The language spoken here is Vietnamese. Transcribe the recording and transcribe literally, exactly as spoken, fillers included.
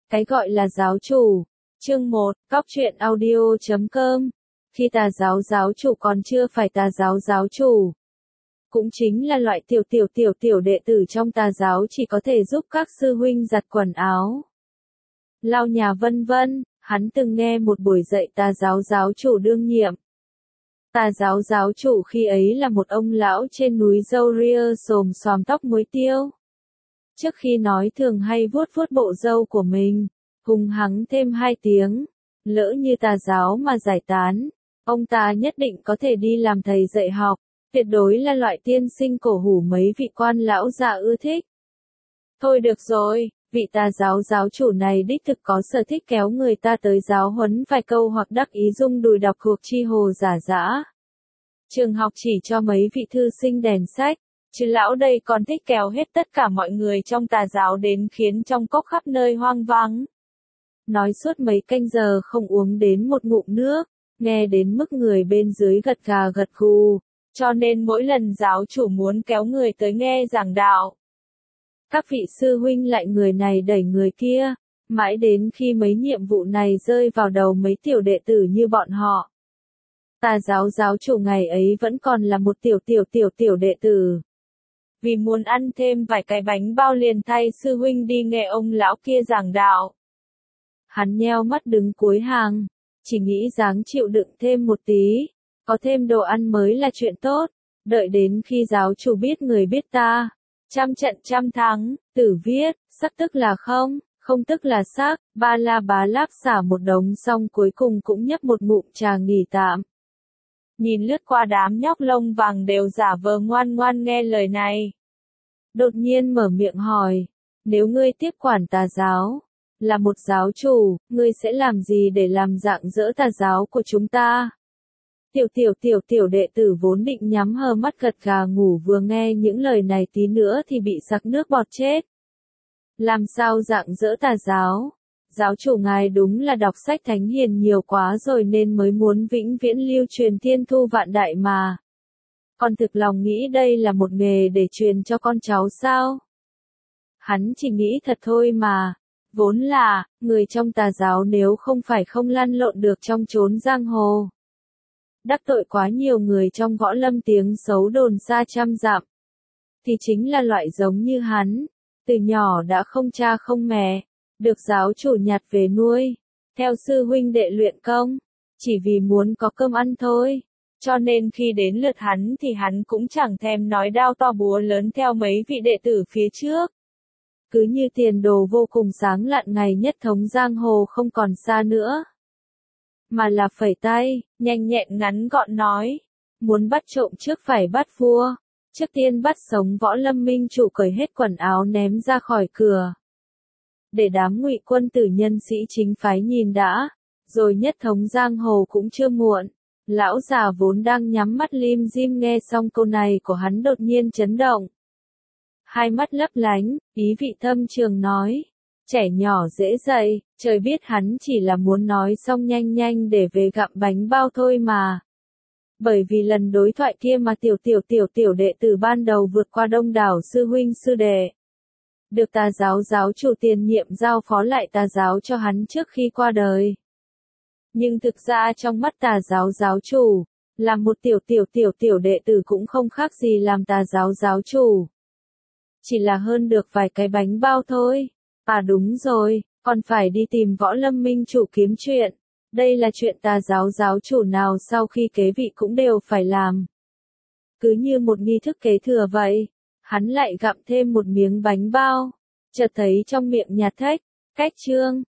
Cái gọi là giáo chủ. Chương một, Cóc truyện audio chấm com. Khi tà giáo giáo chủ còn chưa phải tà giáo giáo chủ, cũng chính là loại tiểu tiểu tiểu tiểu đệ tử trong tà giáo chỉ có thể giúp các sư huynh giặt quần áo, lau nhà vân vân, hắn từng nghe một buổi dạy tà giáo giáo chủ đương nhiệm. Tà giáo giáo chủ khi ấy là một ông lão trên núi râu ria xồm xoàm tóc muối tiêu. Trước khi nói thường hay vuốt vuốt bộ râu của mình, hùng hắng thêm hai tiếng, lỡ như tà giáo mà giải tán, ông ta nhất định có thể đi làm thầy dạy học, tuyệt đối là loại tiên sinh cổ hủ mấy vị quan lão già ưa thích. Thôi được rồi, vị tà giáo giáo chủ này đích thực có sở thích kéo người ta tới giáo huấn vài câu hoặc đắc ý dung đùi đọc thuộc chi hồ giả dã. Trường học chỉ cho mấy vị thư sinh đèn sách, chứ lão đây còn thích kéo hết tất cả mọi người trong tà giáo đến khiến trong cốc khắp nơi hoang vắng. Nói suốt mấy canh giờ không uống đến một ngụm nước, nghe đến mức người bên dưới gật gà gật gù, cho nên mỗi lần giáo chủ muốn kéo người tới nghe giảng đạo, các vị sư huynh lại người này đẩy người kia, mãi đến khi mấy nhiệm vụ này rơi vào đầu mấy tiểu đệ tử như bọn họ. Tà giáo giáo chủ ngày ấy vẫn còn là một tiểu tiểu tiểu tiểu đệ tử. Vì muốn ăn thêm vài cái bánh bao liền thay sư huynh đi nghe ông lão kia giảng đạo. Hắn nheo mắt đứng cuối hàng, chỉ nghĩ dáng chịu đựng thêm một tí, có thêm đồ ăn mới là chuyện tốt, đợi đến khi giáo chủ biết người biết ta, trăm trận trăm thắng, tử viết, sắc tức là không, không tức là sắc, ba la bá láp xả một đống xong cuối cùng cũng nhấp một ngụm trà nghỉ tạm. Nhìn lướt qua đám nhóc lông vàng đều giả vờ ngoan ngoan nghe lời này. Đột nhiên mở miệng hỏi, nếu ngươi tiếp quản tà giáo, là một giáo chủ, ngươi sẽ làm gì để làm rạng rỡ tà giáo của chúng ta? Tiểu tiểu tiểu tiểu đệ tử vốn định nhắm hờ mắt gật gà ngủ vừa nghe những lời này tí nữa thì bị sặc nước bọt chết. Làm sao rạng rỡ tà giáo? Giáo chủ ngài đúng là đọc sách thánh hiền nhiều quá rồi nên mới muốn vĩnh viễn lưu truyền thiên thu vạn đại mà. Còn thực lòng nghĩ đây là một nghề để truyền cho con cháu sao? Hắn chỉ nghĩ thật thôi mà. Vốn là, người trong tà giáo nếu không phải không lăn lộn được trong chốn giang hồ. Đắc tội quá nhiều người trong võ lâm tiếng xấu đồn xa trăm dặm. Thì chính là loại giống như hắn, từ nhỏ đã không cha không mẹ, được giáo chủ nhặt về nuôi, theo sư huynh đệ luyện công, chỉ vì muốn có cơm ăn thôi. Cho nên khi đến lượt hắn thì hắn cũng chẳng thèm nói đao to búa lớn theo mấy vị đệ tử phía trước. Cứ như tiền đồ vô cùng sáng lạn ngày nhất thống giang hồ không còn xa nữa. Mà là phẩy tay, nhanh nhẹn ngắn gọn nói. Muốn bắt trộm trước phải bắt vua. Trước tiên bắt sống võ lâm minh chủ cởi hết quần áo ném ra khỏi cửa. Để đám ngụy quân tử nhân sĩ chính phái nhìn đã. Rồi nhất thống giang hồ cũng chưa muộn. Lão già vốn đang nhắm mắt lim dim nghe xong câu này của hắn đột nhiên chấn động. Hai mắt lấp lánh, ý vị thâm trường nói. Trẻ nhỏ dễ dạy, trời biết hắn chỉ là muốn nói xong nhanh nhanh để về gặm bánh bao thôi mà. Bởi vì lần đối thoại kia mà tiểu tiểu tiểu tiểu đệ tử ban đầu vượt qua đông đảo sư huynh sư đệ. Được tà giáo giáo chủ tiền nhiệm giao phó lại tà giáo cho hắn trước khi qua đời. Nhưng thực ra trong mắt tà giáo giáo chủ, làm một tiểu tiểu tiểu tiểu đệ tử cũng không khác gì làm tà giáo giáo chủ. Chỉ là hơn được vài cái bánh bao thôi. À đúng rồi, còn phải đi tìm võ lâm minh chủ kiếm chuyện. Đây là chuyện tà giáo giáo chủ nào sau khi kế vị cũng đều phải làm. Cứ như một nghi thức kế thừa vậy. Hắn lại gặm thêm một miếng bánh bao. Chợt thấy trong miệng nhạt thách, cách chương,